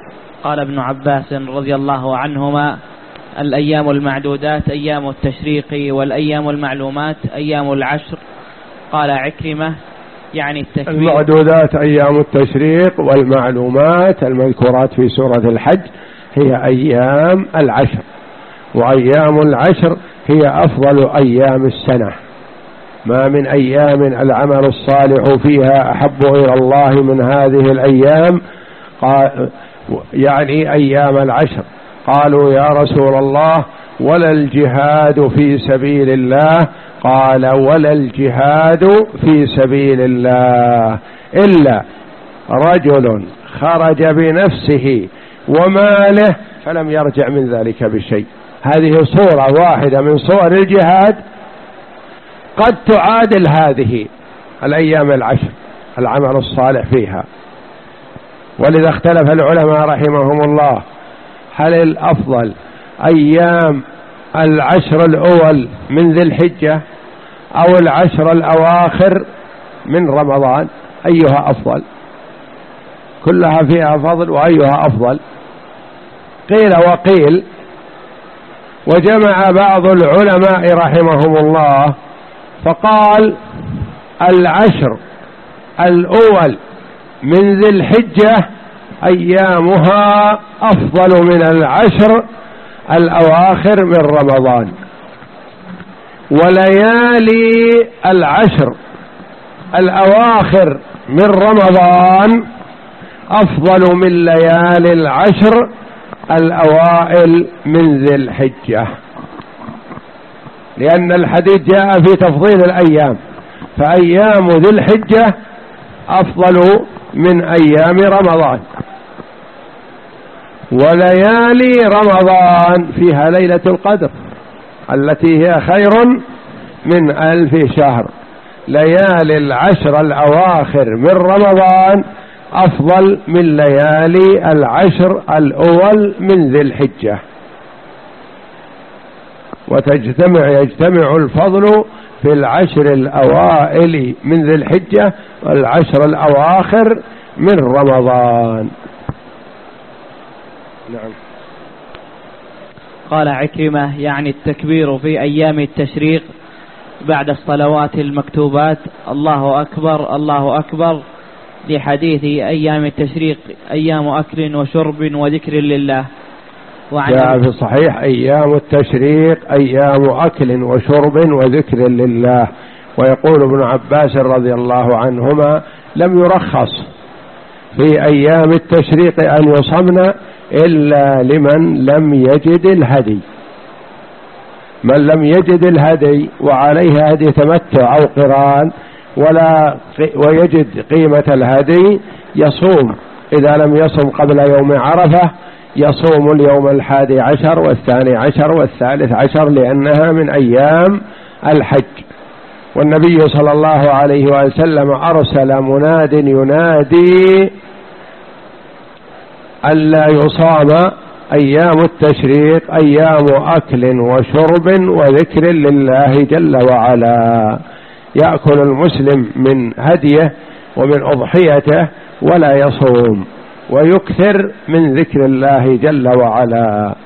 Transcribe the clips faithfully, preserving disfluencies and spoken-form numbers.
قال ابن عباس رضي الله عنهما: الأيام المعدودات أيام التشريق، والأيام المعلومات أيام العشر. قال عكرمة: يعني التكبير. المعدودات أيام التشريق، والمعلومات المذكورات في سورة الحج هي أيام العشر، وأيام العشر هي أفضل أيام السنة. ما من أيام العمل الصالح فيها أحب إلى الله من هذه الأيام، يعني أيام العشر. قالوا: يا رسول الله، ولا الجهاد في سبيل الله؟ قال: ولا الجهاد في سبيل الله إلا رجل خرج بنفسه وماله فلم يرجع من ذلك بشيء. هذه صورة واحدة من صور الجهاد قد تعادل هذه الأيام العشر العمل الصالح فيها. ولذا اختلف العلماء رحمهم الله: هل الأفضل أيام العشر الأول من ذي الحجة أو العشر الأواخر من رمضان؟ أيها أفضل؟ كلها فيها فضل، وأيها أفضل؟ قيل وقيل. وجمع بعض العلماء رحمهم الله فقال: العشر الأول من ذي الحجة أيامها أفضل من العشر الأواخر من رمضان، وليالي العشر الأواخر من رمضان أفضل من ليالي العشر الأوائل من ذي الحجة، لأن الحديث جاء في تفضيل الأيام، فأيام ذي الحجة أفضل من أيام رمضان، وليالي رمضان فيها ليلة القدر التي هي خير من ألف شهر. ليالي العشر الأواخر من رمضان أفضل من ليالي العشر الأول من ذي الحجة، وتجتمع يجتمع الفضل في العشر الأوائل من ذي الحجة والعشر الأواخر من رمضان. نعم. قال عكرمة: يعني التكبير في أيام التشريق بعد الصلوات المكتوبات الله أكبر الله أكبر، لحديث أيام التشريق أيام أكل وشرب وذكر لله. جاء في الصحيح: أيام التشريق أيام أكل وشرب وذكر لله. ويقول ابن عباس رضي الله عنهما: لم يرخص في أيام التشريق أن يصمن إلا لمن لم يجد الهدي. من لم يجد الهدي وعليه هدي تمتع أو قران ولا ويجد قيمة الهدي يصوم، إذا لم يصم قبل يوم عرفة يصوم اليوم الحادي عشر والثاني عشر والثالث عشر، لأنها من أيام الحج. والنبي صلى الله عليه وسلم أرسل مناد ينادي ألا يصام أيام التشريق أيام أكل وشرب وذكر لله جل وعلا. يأكل المسلم من هديه ومن أضحيته ولا يصوم، ويكثر من ذكر الله جل وعلا.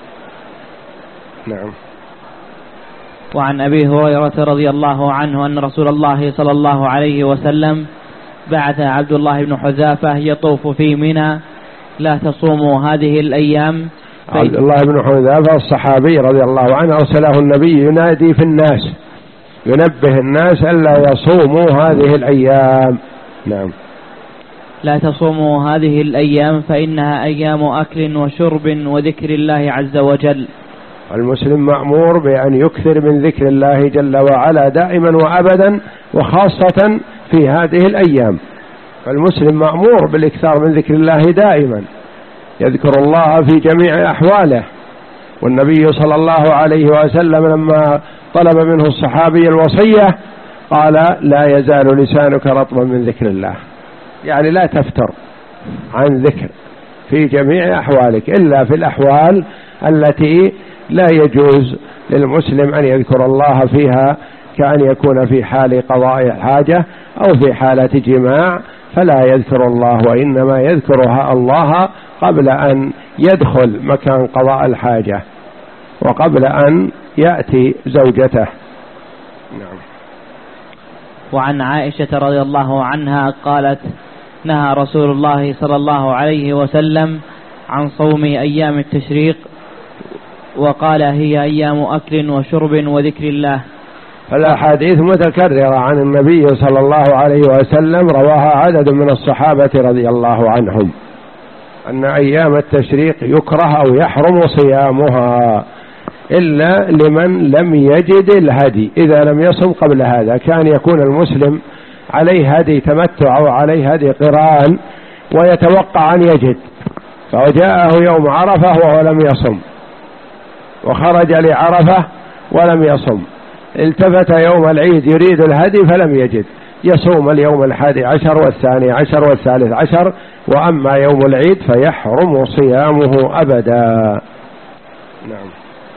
نعم. وعن أبي هريرة رضي الله عنه أن رسول الله صلى الله عليه وسلم بعث عبد الله بن حذافة يطوف في منى: لا تصوموا هذه الأيام. عبد الله بن حذافة الصحابي رضي الله عنه أرسله النبي ينادي في الناس، ينبه الناس ألا يصوموا هذه الأيام. نعم. لا تصوموا هذه الأيام فإنها أيام أكل وشرب وذكر الله عز وجل. المسلم مأمور بأن يكثر من ذكر الله جل وعلا دائما وأبدا، وخاصة في هذه الأيام. فالمسلم مأمور بالإكثار من ذكر الله دائما، يذكر الله في جميع أحواله. والنبي صلى الله عليه وسلم لما طلب منه الصحابي الوصية قال: لا يزال لسانك رطبا من ذكر الله، يعني لا تفتر عن ذكر في جميع أحوالك، إلا في الأحوال التي لا يجوز للمسلم أن يذكر الله فيها، كأن يكون في حال قضاء حاجة أو في حالة جماع، فلا يذكر الله، وإنما يذكرها الله قبل أن يدخل مكان قضاء الحاجة وقبل أن يأتي زوجته. نعم. وعن عائشة رضي الله عنها قالت: نهى رسول الله صلى الله عليه وسلم عن صوم أيام التشريق، وقال: هي أيام أكل وشرب وذكر الله. الأحاديث متكررة عن النبي صلى الله عليه وسلم رواها عدد من الصحابة رضي الله عنهم أن أيام التشريق يكره أو يحرم صيامها إلا لمن لم يجد الهدي. إذا لم يصم قبل هذا كان يكون المسلم عليه هدي تمتع أو عليه هدي قران ويتوقع أن يجد، فجاءه يوم عرفة وهو لم يصم، وخرج لعرفة ولم يصم، التفت يوم العيد يريد الهدي فلم يجد، يصوم اليوم الحادي عشر والثاني عشر والثالث عشر، وأما يوم العيد فيحرم صيامه أبدا. نعم.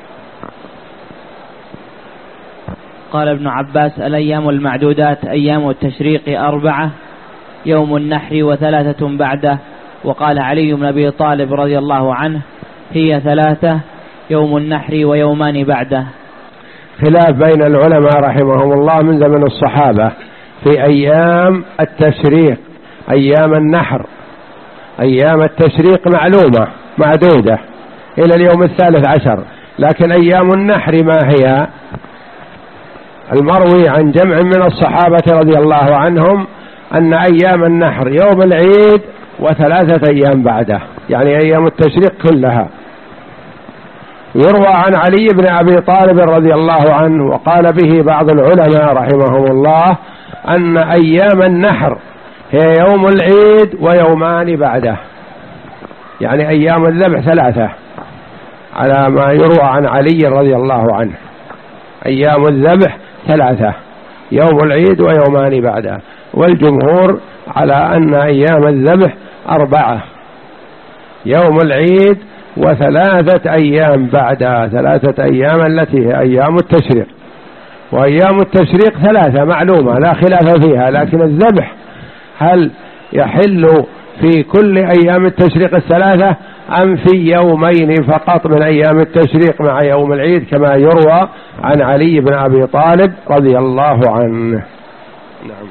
قال ابن عباس: الأيام المعدودات أيام التشريق أربعة: يوم النحر وثلاثة بعده. وقال علي بن أبي طالب رضي الله عنه: هي ثلاثة: يوم النحر ويومان بعده. خلاف بين العلماء رحمهم الله من زمن الصحابة في أيام التشريق. أيام النحر أيام التشريق معلومة معدودة إلى اليوم الثالث عشر، لكن أيام النحر ما هي؟ المروي عن جمع من الصحابة رضي الله عنهم أن أيام النحر يوم العيد وثلاثة أيام بعده، يعني أيام التشريق كلها. يروى عن علي بن أبي طالب رضي الله عنه وقال به بعض العلماء رحمهم الله أن أيام النحر هي يوم العيد ويومان بعده، يعني أيام الذبح ثلاثة على ما يروى عن علي رضي الله عنه. أيام الذبح ثلاثة: يوم العيد ويومان بعده. والجمهور على أن أيام الذبح أربعة: يوم العيد وثلاثة أيام بعدها، ثلاثة أيام التي هي أيام التشريق. وأيام التشريق ثلاثة معلومة لا خلاف فيها، لكن الذبح هل يحل في كل أيام التشريق الثلاثة أم في يومين فقط من أيام التشريق مع يوم العيد كما يروى عن علي بن أبي طالب رضي الله عنه؟ نعم.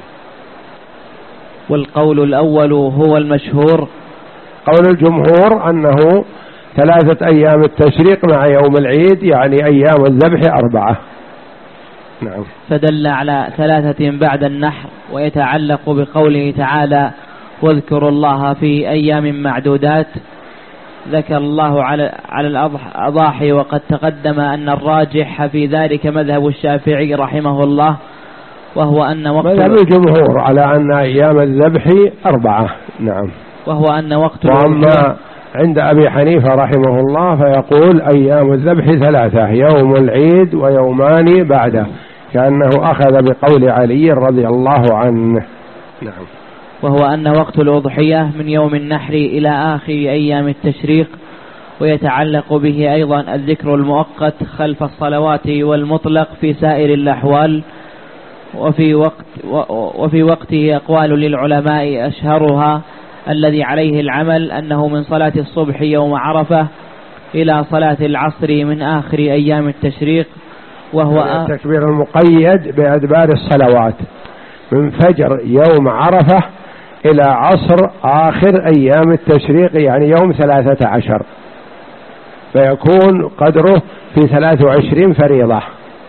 والقول الأول هو المشهور. قول الجمهور أنه ثلاثة أيام التشريق مع يوم العيد، يعني أيام الذبح أربعة. نعم. فدل على ثلاثة بعد النحر، ويتعلق بقوله تعالى: واذكروا الله في أيام معدودات. ذكر الله على على الأضاحي، وقد تقدم أن الراجح في ذلك مذهب الشافعي رحمه الله، وهو أن وقت مذهب الجمهور على أن أيام الذبح أربعة. نعم. وهو أن وقت وأما عند أبي حنيفة رحمه الله فيقول أيام الذبح ثلاثة: يوم العيد ويومان بعده، كأنه أخذ بقول علي رضي الله عنه. نعم. وهو أن وقت الأضحية من يوم النحر إلى آخر أيام التشريق، ويتعلق به أيضا الذكر المؤقت خلف الصلوات والمطلق في سائر الأحوال. وفي وقت وفي وقته أقوال للعلماء، أشهرها الذي عليه العمل أنه من صلاة الصبح يوم عرفة إلى صلاة العصر من آخر أيام التشريق، وهو التكبير المقيد بأدبار الصلوات من فجر يوم عرفة إلى عصر آخر أيام التشريق، يعني يوم ثلاثة عشر، فيكون قدره في ثلاث وعشرين فريضة: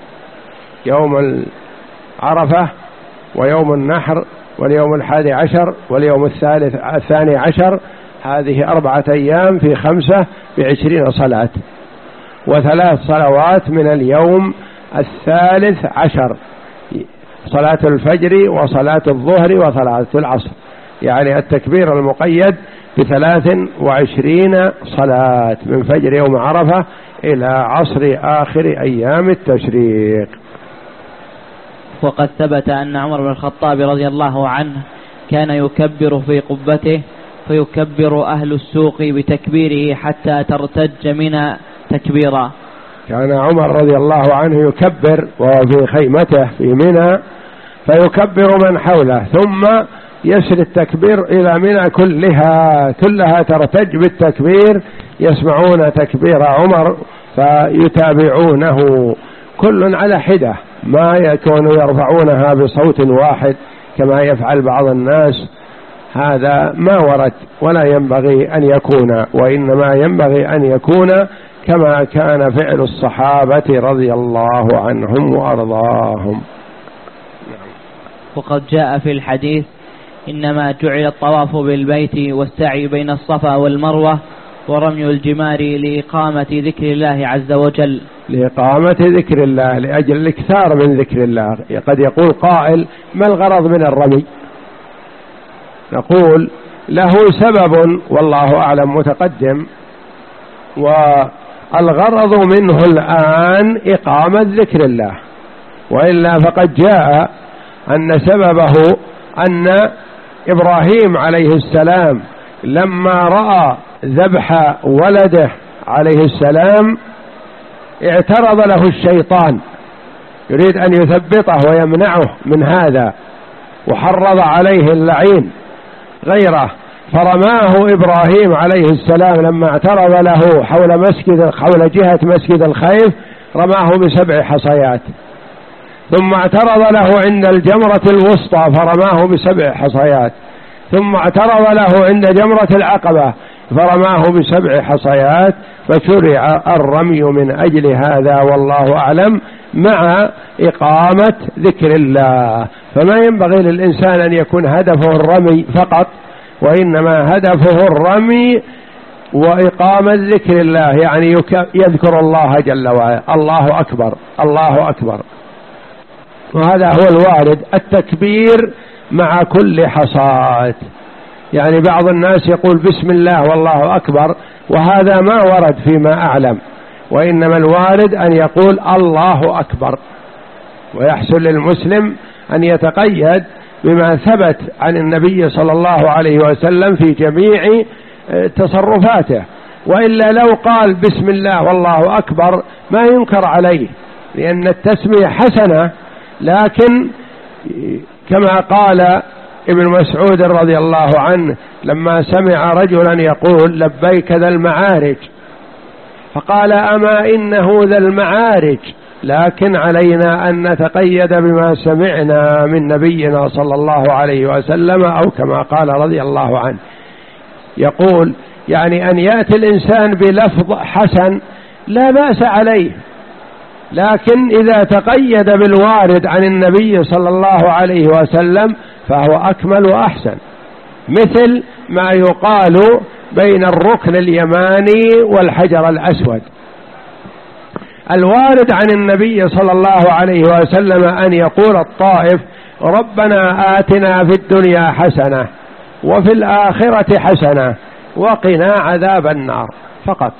يوم عرفة ويوم النحر واليوم الحادي عشر واليوم الثالث الثاني عشر. هذه أربعة أيام في خمسة بعشرين صلاة، وثلاث صلوات من اليوم الثالث عشر: صلاة الفجر وصلاة الظهر وصلاة العصر، يعني التكبير المقيد بثلاث وعشرين صلاة من فجر يوم عرفة إلى عصر آخر أيام التشريق. وقد ثبت أن عمر بن الخطاب رضي الله عنه كان يكبر في قبته، فيكبر أهل السوق بتكبيره حتى ترتج منى تكبيرا. كان عمر رضي الله عنه يكبر وهو في خيمته في منى، فيكبر من حوله، ثم يسري التكبير إلى منى كلها كلها ترتج بالتكبير، يسمعون تكبير عمر فيتابعونه كل على حدة، ما يكونوا يرفعونها بصوت واحد كما يفعل بعض الناس، هذا ما ورد ولا ينبغي أن يكون، وإنما ينبغي أن يكون كما كان فعل الصحابة رضي الله عنهم وأرضاهم. وقد جاء في الحديث إنما جعل الطواف بالبيت والسعي بين الصفا والمروة ورمي الجمار لإقامة ذكر الله عز وجل. لإقامة ذكر الله، لأجل الإكثار من ذكر الله. قد يقول قائل: ما الغرض من الرمي؟ نقول له سبب والله أعلم متقدم، والغرض منه الآن إقامة ذكر الله، وإلا فقد جاء أن سببه أن إبراهيم عليه السلام لما رأى ذبح ولده عليه السلام اعترض له الشيطان يريد أن يثبطه ويمنعه من هذا، وحرض عليه اللعين غيره، فرماه إبراهيم عليه السلام لما اعترض له حول مسجد حول جهة مسجد الخيف رماه بسبع حصيات، ثم اعترض له عند الجمرة الوسطى فرماه بسبع حصيات، ثم اعترض له عند جمرة العقبة فرماه بسبع حصيات، فشرع الرمي من أجل هذا والله أعلم، مع إقامة ذكر الله. فما ينبغي للإنسان أن يكون هدفه الرمي فقط، وإنما هدفه الرمي وإقامة ذكر الله، يعني يذكر الله جل وعلا، الله أكبر الله أكبر. وهذا هو الوارد، التكبير مع كل حصاة. يعني بعض الناس يقول بسم الله والله أكبر، وهذا ما ورد فيما أعلم، وإنما الوارد أن يقول الله أكبر. ويحسن للمسلم أن يتقيد بما ثبت عن النبي صلى الله عليه وسلم في جميع تصرفاته، وإلا لو قال بسم الله والله أكبر ما ينكر عليه، لأن التسمية حسنة، لكن كما قال ابن مسعود رضي الله عنه لما سمع رجلا يقول لبيك ذا المعارج، فقال أما إنه ذا المعارج، لكن علينا أن نتقيد بما سمعنا من نبينا صلى الله عليه وسلم، أو كما قال رضي الله عنه. يقول يعني أن يأتي الإنسان بلفظ حسن لا بأس عليه، لكن إذا تقيد بالوارد عن النبي صلى الله عليه وسلم فهو أكمل وأحسن، مثل ما يقال بين الركن اليماني والحجر الأسود. الوارد عن النبي صلى الله عليه وسلم أن يقول الطائف ربنا آتنا في الدنيا حسنة وفي الآخرة حسنة وقنا عذاب النار فقط.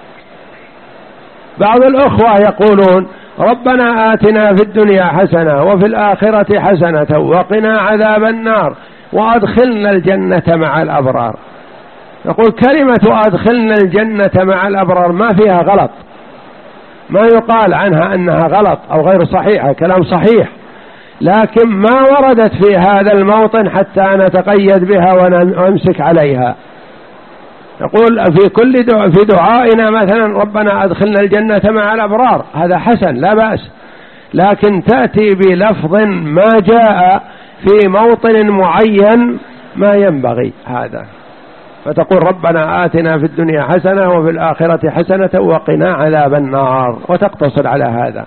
بعض الأخوة يقولون ربنا آتنا في الدنيا حسنة وفي الآخرة حسنة وقنا عذاب النار وأدخلنا الجنة مع الأبرار. نقول كلمة أدخلنا الجنة مع الأبرار ما فيها غلط، ما يقال عنها أنها غلط أو غير صحيحة، كلام صحيح، لكن ما وردت في هذا الموطن حتى نتقيد بها ونمسك عليها. نقول في كل دعاء في دعائنا مثلا ربنا أدخلنا الجنة مع الأبرار، هذا حسن لا بأس، لكن تأتي بلفظ ما جاء في موطن معين ما ينبغي هذا، فتقول ربنا آتنا في الدنيا حسنة وفي الآخرة حسنة وقنا عذاب النار، وتقتصر على هذا.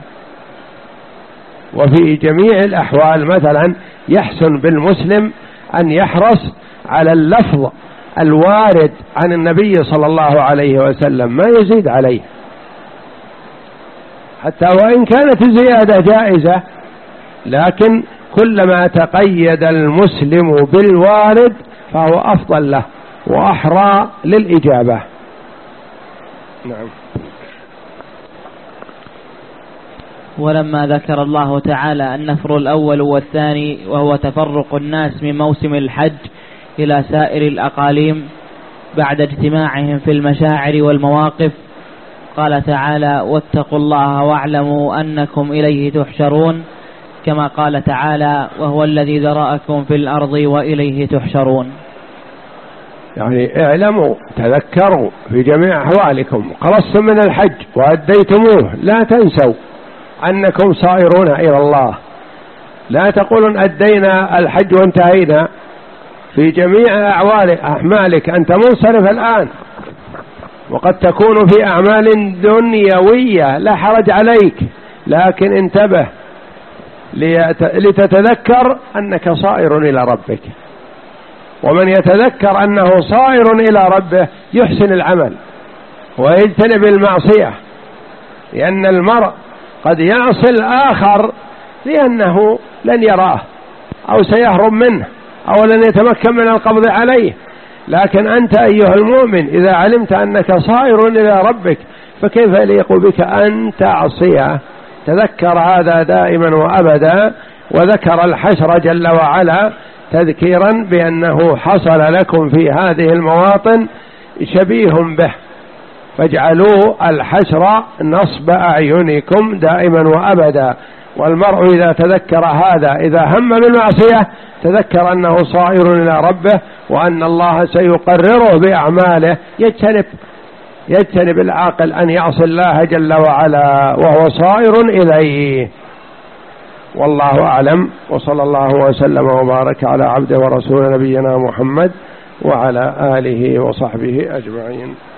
وفي جميع الأحوال مثلا يحسن بالمسلم أن يحرص على اللفظ الوارد عن النبي صلى الله عليه وسلم، ما يزيد عليه، حتى وإن كانت الزيادة جائزة، لكن كلما تقيد المسلم بالوارد فهو أفضل له وأحرى للإجابة. نعم. ولما ذكر الله تعالى النفر الأول والثاني وهو تفرق الناس من موسم الحج إلى سائر الأقاليم بعد اجتماعهم في المشاعر والمواقف، قال تعالى واتقوا الله واعلموا أنكم إليه تحشرون، كما قال تعالى وهو الذي ذرأكم في الأرض وإليه تحشرون. يعني اعلموا تذكروا في جميع أحوالكم، خلصتم من الحج وأديتموه لا تنسوا أنكم صائرون إلى الله، لا تقولون أدينا الحج وانتهينا، في جميع أعمالك أنت منصرف الآن، وقد تكون في أعمال دنيوية لا حرج عليك، لكن انتبه لتتذكر أنك صائر إلى ربك. ومن يتذكر أنه صائر إلى ربه يحسن العمل ويجتنب المعصية، لأن المرء قد يعصي الآخر لأنه لن يراه أو سيهرب منه أو لن يتمكن من القبض عليه، لكن أنت أيها المؤمن إذا علمت أنك صائر إلى ربك فكيف يليق بك أن تعصيه؟ تذكر هذا دائما وأبدا، وذكر الحشر جل وعلا تذكيرا بأنه حصل لكم في هذه المواطن شبيه به، فاجعلوا الحشر نصب أعينكم دائما وأبدا. والمرء إذا تذكر هذا إذا هم بالمعصية تذكر أنه صائر إلى ربه وأن الله سيقرره بأعماله، يجتنب يجتنب العاقل أن يعصي الله جل وعلا وهو صائر إليه. والله أعلم، وصلى الله وسلم وبارك على عبده ورسول نبينا محمد وعلى آله وصحبه أجمعين.